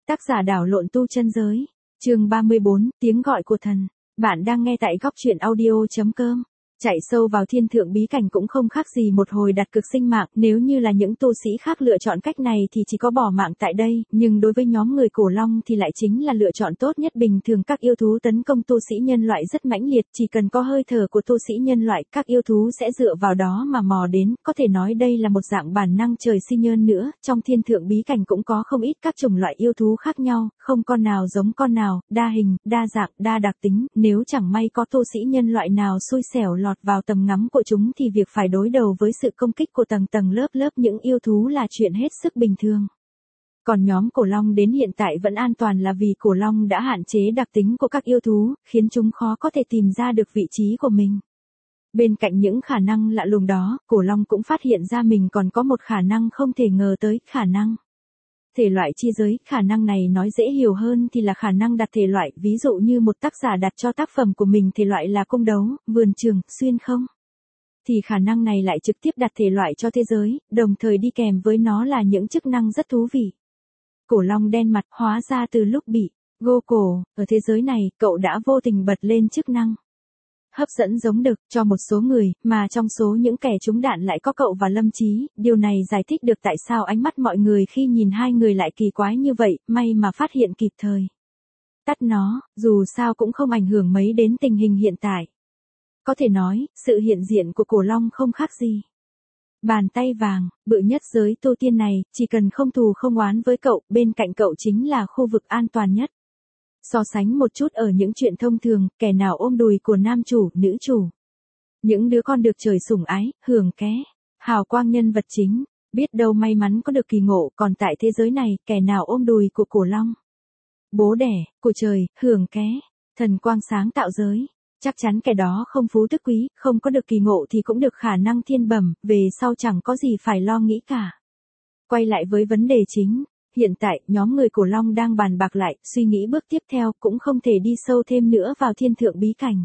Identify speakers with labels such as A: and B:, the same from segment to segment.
A: Tác giả đảo lộn tu chân giới. Chương 34, tiếng gọi của thần. Bạn đang nghe tại góc truyện audio.com. Chạy sâu vào thiên thượng bí cảnh cũng không khác gì một hồi đặt cược sinh mạng, nếu như là những tu sĩ khác lựa chọn cách này thì chỉ có bỏ mạng tại đây, nhưng đối với nhóm người cổ long thì lại chính là lựa chọn tốt nhất. Bình thường các yêu thú tấn công tu sĩ nhân loại rất mãnh liệt, chỉ cần có hơi thở của tu sĩ nhân loại, các yêu thú sẽ dựa vào đó mà mò đến, có thể nói đây là một dạng bản năng trời sinh hơn nữa. Trong thiên thượng bí cảnh cũng có không ít các chủng loại yêu thú khác nhau, không con nào giống con nào, đa hình, đa dạng, đa đặc tính, nếu chẳng may có tu sĩ nhân loại nào xui xẻo lọt vào tầm ngắm của chúng thì việc phải đối đầu với sự công kích của tầng tầng lớp lớp những yêu thú là chuyện hết sức bình thường. Còn nhóm cổ long đến hiện tại vẫn an toàn là vì cổ long đã hạn chế đặc tính của các yêu thú, khiến chúng khó có thể tìm ra được vị trí của mình. Bên cạnh những khả năng lạ lùng đó, cổ long cũng phát hiện ra mình còn có một khả năng không thể ngờ tới, khả năng thể loại chi giới. Khả năng này nói dễ hiểu hơn thì là khả năng đặt thể loại, ví dụ như một tác giả đặt cho tác phẩm của mình thể loại là cung đấu, vườn trường, xuyên không, thì khả năng này lại trực tiếp đặt thể loại cho thế giới, đồng thời đi kèm với nó là những chức năng rất thú vị. Cổ long đen mặt hóa ra từ lúc bị gô cổ, ở thế giới này, cậu đã vô tình bật lên chức năng hấp dẫn giống đực cho một số người, mà trong số những kẻ trúng đạn lại có cậu và Lâm Chí. Điều này giải thích được tại sao ánh mắt mọi người khi nhìn hai người lại kỳ quái như vậy, may mà phát hiện kịp thời. Tắt nó, dù sao cũng không ảnh hưởng mấy đến tình hình hiện tại. Có thể nói, sự hiện diện của cổ long không khác gì bàn tay vàng, bự nhất giới tu tiên này, chỉ cần không thù không oán với cậu, bên cạnh cậu chính là khu vực an toàn nhất. So sánh một chút ở những chuyện thông thường, kẻ nào ôm đùi của nam chủ, nữ chủ, những đứa con được trời sủng ái, hưởng ké, hào quang nhân vật chính, biết đâu may mắn có được kỳ ngộ. Còn tại thế giới này, kẻ nào ôm đùi của cổ long, bố đẻ của trời, hưởng ké, thần quang sáng tạo giới, chắc chắn kẻ đó không phú tức quý, không có được kỳ ngộ thì cũng được khả năng thiên bẩm, về sau chẳng có gì phải lo nghĩ cả. Quay lại với vấn đề chính. Hiện tại, nhóm người cổ long đang bàn bạc lại, suy nghĩ bước tiếp theo, cũng không thể đi sâu thêm nữa vào thiên thượng bí cảnh.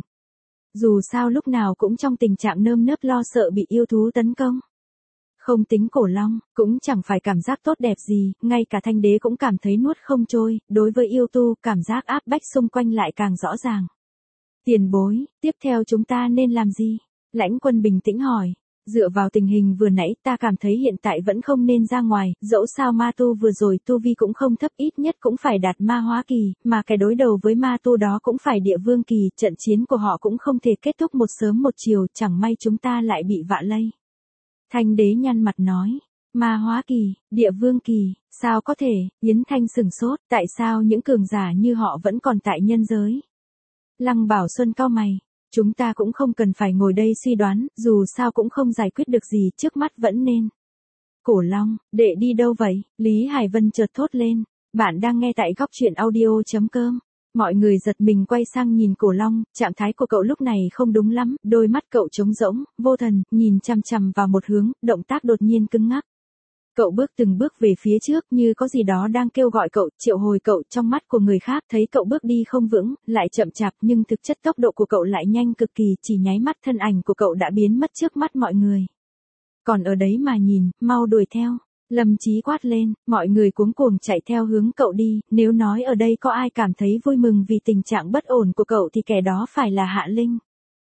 A: Dù sao lúc nào cũng trong tình trạng nơm nớp lo sợ bị yêu thú tấn công. Không tính cổ long, cũng chẳng phải cảm giác tốt đẹp gì, ngay cả thanh đế cũng cảm thấy nuốt không trôi, đối với yêu tu, cảm giác áp bách xung quanh lại càng rõ ràng. Tiền bối, tiếp theo chúng ta nên làm gì? Lãnh Quân bình tĩnh hỏi. Dựa vào tình hình vừa nãy, ta cảm thấy hiện tại vẫn không nên ra ngoài, dẫu sao ma tu vừa rồi tu vi cũng không thấp, ít nhất cũng phải đạt ma hóa kỳ, mà cái đối đầu với ma tu đó cũng phải địa vương kỳ, trận chiến của họ cũng không thể kết thúc một sớm một chiều, chẳng may chúng ta lại bị vạ lây. Thanh đế nhăn mặt nói, ma hóa kỳ, địa vương kỳ, sao có thể? Yến Thanh sửng sốt, tại sao những cường giả như họ vẫn còn tại nhân giới? Lăng Bảo Xuân cau mày. Chúng ta cũng không cần phải ngồi đây suy đoán, dù sao cũng không giải quyết được gì, trước mắt vẫn nên. Cổ long, đệ đi đâu vậy? Lý Hải Vân chợt thốt lên. Bạn đang nghe tại góc truyện audio.com. Mọi người giật mình quay sang nhìn cổ long, trạng thái của cậu lúc này không đúng lắm, đôi mắt cậu trống rỗng, vô thần, nhìn chằm chằm vào một hướng, động tác đột nhiên cứng ngắc. Cậu bước từng bước về phía trước như có gì đó đang kêu gọi cậu, triệu hồi cậu. Trong mắt của người khác thấy cậu bước đi không vững, lại chậm chạp, nhưng thực chất tốc độ của cậu lại nhanh cực kỳ, chỉ nháy mắt thân ảnh của cậu đã biến mất trước mắt mọi người. Còn ở đấy mà nhìn, mau đuổi theo. Lâm Chí quát lên, mọi người cuống cuồng chạy theo hướng cậu đi. Nếu nói ở đây có ai cảm thấy vui mừng vì tình trạng bất ổn của cậu thì kẻ đó phải là Hạ Linh.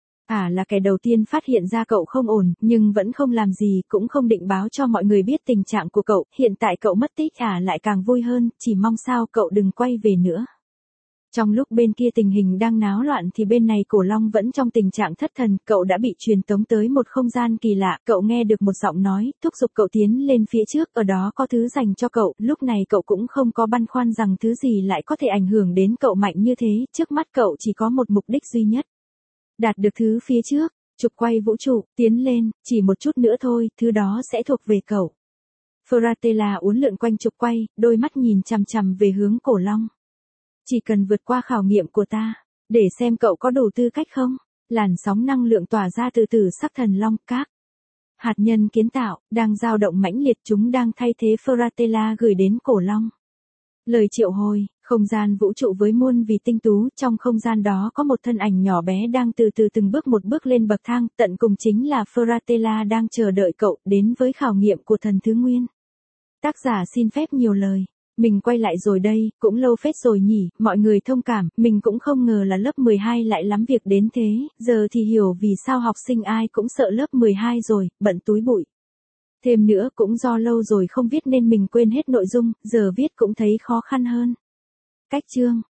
A: Là kẻ đầu tiên phát hiện ra cậu không ổn, nhưng vẫn không làm gì, cũng không định báo cho mọi người biết tình trạng của cậu. Hiện tại cậu mất tích, lại càng vui hơn, chỉ mong sao cậu đừng quay về nữa. Trong lúc bên kia tình hình đang náo loạn thì bên này cổ long vẫn trong tình trạng thất thần. Cậu đã bị truyền tống tới một không gian kỳ lạ, cậu nghe được một giọng nói, thúc giục cậu tiến lên phía trước, ở đó có thứ dành cho cậu. Lúc này cậu cũng không có băn khoăn rằng thứ gì lại có thể ảnh hưởng đến cậu mạnh như thế, trước mắt cậu chỉ có một mục đích duy nhất. Đạt được thứ phía trước, trục quay vũ trụ, tiến lên, chỉ một chút nữa thôi, thứ đó sẽ thuộc về cậu. Fratella uốn lượn quanh trục quay, đôi mắt nhìn chằm chằm về hướng cổ long. Chỉ cần vượt qua khảo nghiệm của ta, để xem cậu có đủ tư cách không. Làn sóng năng lượng tỏa ra từ từ sắc thần long, các hạt nhân kiến tạo, đang dao động mãnh liệt, chúng đang thay thế Fratella gửi đến cổ long. Lời triệu hồi, không gian vũ trụ với muôn vì tinh tú, trong không gian đó có một thân ảnh nhỏ bé đang từ từ từng bước một bước lên bậc thang, tận cùng chính là Fratella đang chờ đợi cậu, đến với khảo nghiệm của thần thứ nguyên. Tác giả xin phép nhiều lời. Mình quay lại rồi đây, cũng lâu phết rồi nhỉ, mọi người thông cảm, mình cũng không ngờ là lớp 12 lại lắm việc đến thế, giờ thì hiểu vì sao học sinh ai cũng sợ lớp 12 rồi, bận túi bụi. Thêm nữa cũng do lâu rồi không viết nên mình quên hết nội dung, giờ viết cũng thấy khó khăn hơn. Cách chương